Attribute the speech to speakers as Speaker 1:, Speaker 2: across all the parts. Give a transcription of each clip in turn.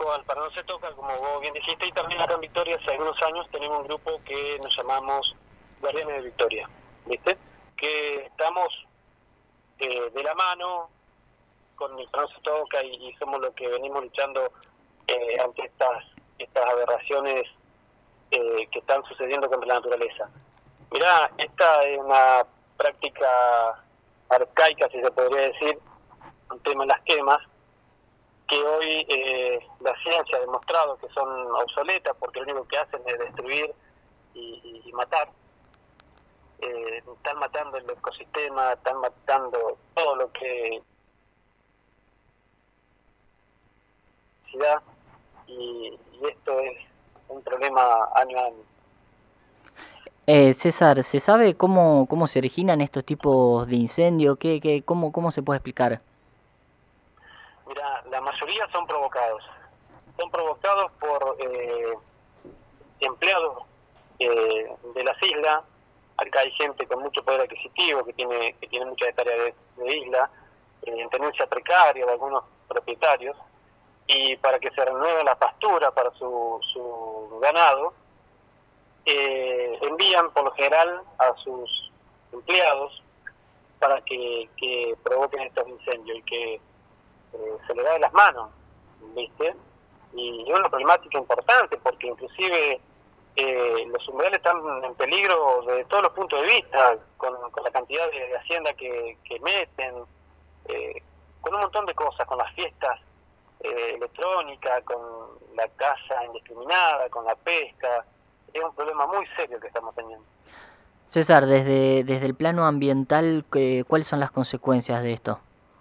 Speaker 1: cual, para No Se Toca, como vos bien dijiste, y también acá en Victoria hace algunos años tenemos un grupo que nos llamamos Guardianes de Victoria, ¿viste? Que estamos de la mano con el Para No Se Toca y somos los que venimos luchando ante estas aberraciones que están sucediendo contra la naturaleza. Mirá, esta es una práctica arcaica, si se podría decir, un tema en las quemas, que hoy la ciencia ha demostrado que son obsoletas porque lo único que hacen es destruir y matar. Están matando el ecosistema, están matando todo lo que y esto es un problema año a año.
Speaker 2: César, ¿se sabe cómo se originan estos tipos de incendios? ¿Cómo se puede explicar?
Speaker 1: Mira, la mayoría son provocados por empleados de las islas. Acá hay gente con mucho poder adquisitivo que tiene muchas hectáreas de isla, en tenencia precaria de algunos propietarios, y para que se renueve la pastura para su ganado, envían por lo general a sus empleados para que provoquen estos incendios y que se le da de las manos, ¿viste? Y es una problemática importante porque inclusive los humedales están en peligro desde todos los puntos de vista, con la cantidad de hacienda que meten, con un montón de cosas, con las fiestas electrónicas, con la caza indiscriminada, con la pesca. Es un problema muy serio que estamos teniendo.
Speaker 2: César, desde el plano ambiental, ¿cuáles son las consecuencias de esto?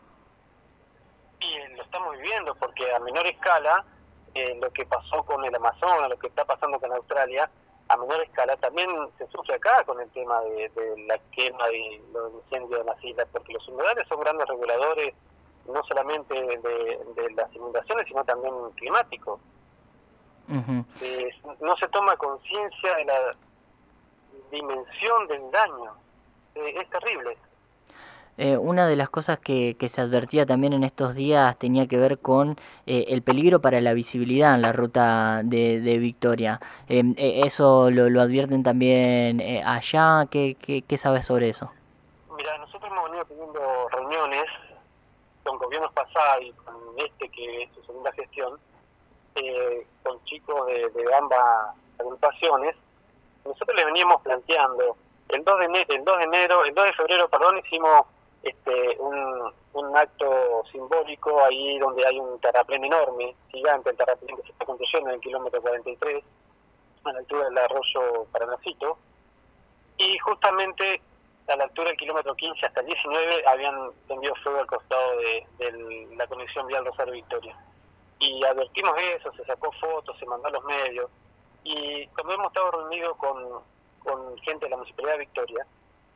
Speaker 1: Y lo estamos viviendo porque a menor escala, lo que pasó con el Amazonas, lo que está pasando con Australia, a menor escala también se sufre acá con el tema de la quema y los incendios en las islas, porque los humedales son grandes reguladores no solamente de las inundaciones, sino también climáticos.
Speaker 2: Uh-huh.
Speaker 1: No se toma conciencia de la dimensión del daño. Es terrible.
Speaker 2: Una de las cosas que se advertía también en estos días tenía que ver con el peligro para la visibilidad en la ruta de Victoria. ¿Eso lo advierten también allá? ¿Qué sabes sobre eso?
Speaker 1: Mira, nosotros hemos venido teniendo reuniones con gobiernos pasados y con que es su segunda gestión, con chicos de ambas agrupaciones. Nosotros les veníamos planteando, el 2 de febrero, hicimos un acto simbólico ahí donde hay un terraplén enorme, gigante, el terraplén que se está construyendo en el kilómetro 43, a la altura del arroyo Paranacito, y justamente a la altura del kilómetro 15 hasta el 19 habían tendido fuego al costado de la conexión vial Rosario Victoria. Y advertimos eso, se sacó fotos, se mandó a los medios, y como hemos estado reunidos con gente de la Municipalidad de Victoria,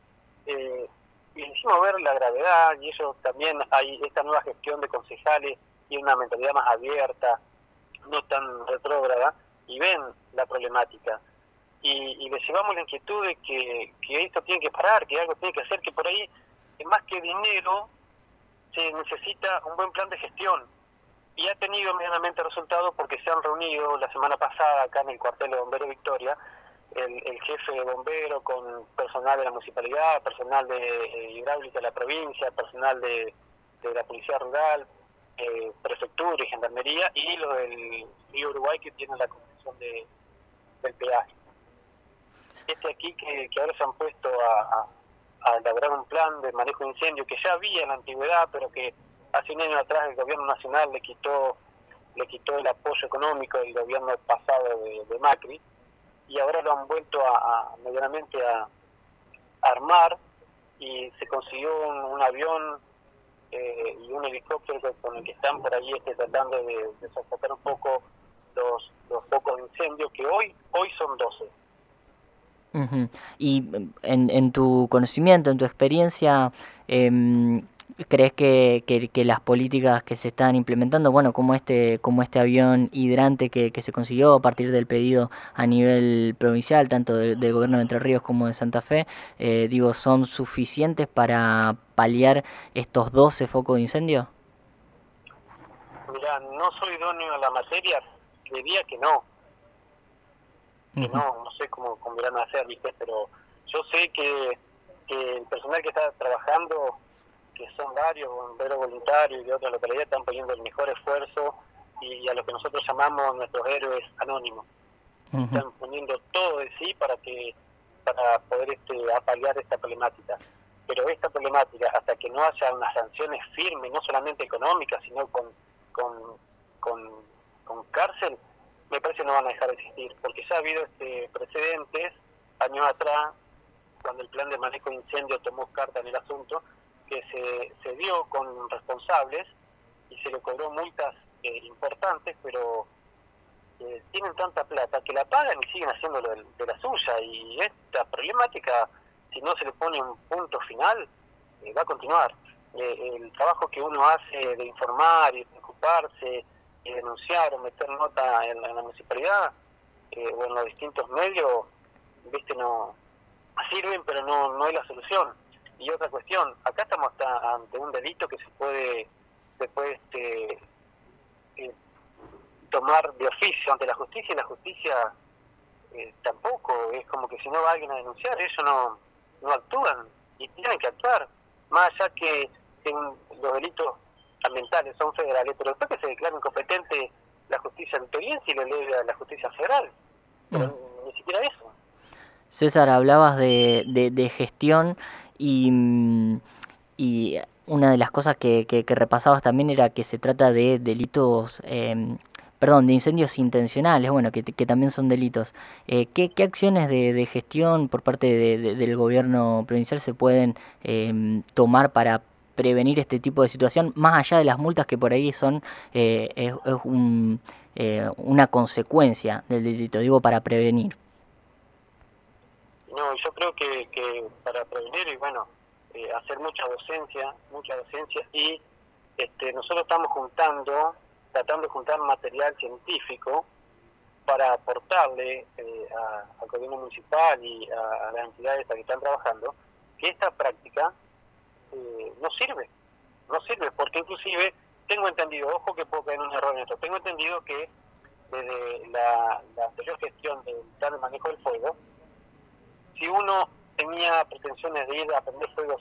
Speaker 1: y hicimos ver la gravedad, y ellos también hay esta nueva gestión de concejales y una mentalidad más abierta, no tan retrógrada, y ven la problemática. Y les llevamos la inquietud de que esto tiene que parar, que algo tiene que hacer, que por ahí, más que dinero, se necesita un buen plan de gestión. Y ha tenido medianamente resultados porque se han reunido la semana pasada acá en el cuartel de bomberos Victoria, el jefe de bomberos con personal de la municipalidad, personal de hidráulica de la provincia, personal de la policía rural, prefectura y gendarmería, y lo del río Uruguay que tiene la concesión del peaje. Aquí que ahora se han puesto a elaborar un plan de manejo de incendio que ya había en la antigüedad, pero que hace un año atrás el gobierno nacional le quitó el apoyo económico del gobierno pasado de Macri, y ahora lo han vuelto medianamente a armar, y se consiguió un avión y un helicóptero con el que están por ahí tratando de sofocar un poco los focos de incendio, que hoy son 12.
Speaker 2: Uh-huh. Y en tu conocimiento, en tu experiencia, ¿crees que las políticas que se están implementando, bueno, como este avión hidrante que se consiguió a partir del pedido a nivel provincial, tanto del gobierno de Entre Ríos como de Santa Fe, son suficientes para paliar estos 12 focos de incendio?
Speaker 1: Mirá, no soy idóneo en la materia, diría que no. No sé cómo irán a hacer, ¿viste? Pero yo sé que el personal que está trabajando, que son varios bomberos voluntarios y de otras localidades, están poniendo el mejor esfuerzo y a lo que nosotros llamamos nuestros héroes anónimos. Están poniendo todo de sí para poder apalear esta problemática. Pero esta problemática, hasta que no haya unas sanciones firmes, no solamente económicas, sino con cárcel, me parece que no van a dejar de existir, porque ya ha habido precedentes años atrás, cuando el plan de manejo de incendio tomó carta en el asunto, que se dio con responsables y se le cobró multas importantes, pero tienen tanta plata que la pagan y siguen haciendo de la suya, y esta problemática, si no se le pone un punto final, va a continuar. El trabajo que uno hace de informar y preocuparse y denunciar o meter nota en la municipalidad o en los distintos medios, viste, no sirven, pero no es la solución. Y otra cuestión, acá estamos ante un delito que se puede tomar de oficio ante la justicia, y la justicia tampoco, es como que si no va alguien a denunciar, ellos no actúan, y tienen que actuar, más allá que los delitos ambientales son federales, pero después que se declara incompetente la justicia victoriense y le eleve a la justicia federal, pero ni siquiera eso.
Speaker 2: César, hablabas de gestión y una de las cosas que repasabas también era que se trata de delitos, de incendios intencionales, bueno, que también son delitos. ¿Qué acciones de gestión por parte del gobierno provincial se pueden tomar para prevenir este tipo de situación, más allá de las multas que por ahí son una consecuencia del delito, digo, para prevenir?
Speaker 1: No, yo creo que para prevenir, y bueno, hacer mucha docencia, y nosotros estamos tratando de juntar material científico para aportarle al gobierno municipal y a las entidades que están trabajando, que esta práctica no sirve, porque inclusive tengo entendido, ojo que puedo caer en un error en esto, tengo entendido que desde la anterior gestión del plan de manejo del fuego, si uno tenía pretensiones de ir a prender fuego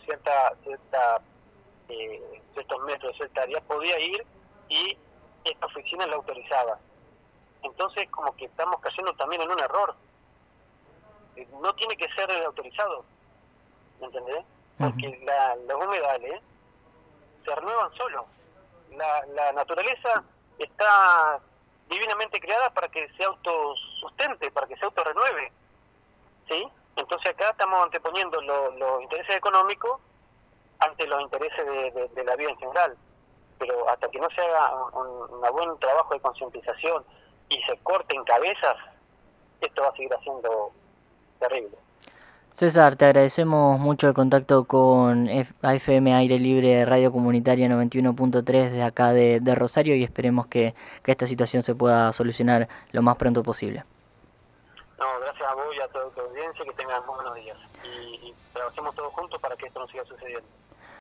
Speaker 1: ciertos metros, cierta área, podía ir y esta oficina la autorizaba. Entonces, como que estamos cayendo también en un error. No tiene que ser autorizado, ¿me entendés? Porque los humedales se renuevan solos. La naturaleza está divinamente creada para que se autosustente, para que se autorrenueve, ¿sí? Entonces acá estamos anteponiendo los intereses económicos ante los intereses de la vida en general. Pero hasta que no se haga un buen trabajo de concientización y se corten cabezas, esto va a seguir siendo terrible.
Speaker 2: César, te agradecemos mucho el contacto con AFM Aire Libre Radio Comunitaria 91.3 de acá de Rosario, y esperemos que esta situación se pueda solucionar lo más pronto posible.
Speaker 1: No, gracias a vos y a toda tu audiencia, que tengan muy buenos días y trabajemos todos juntos para que esto no siga sucediendo.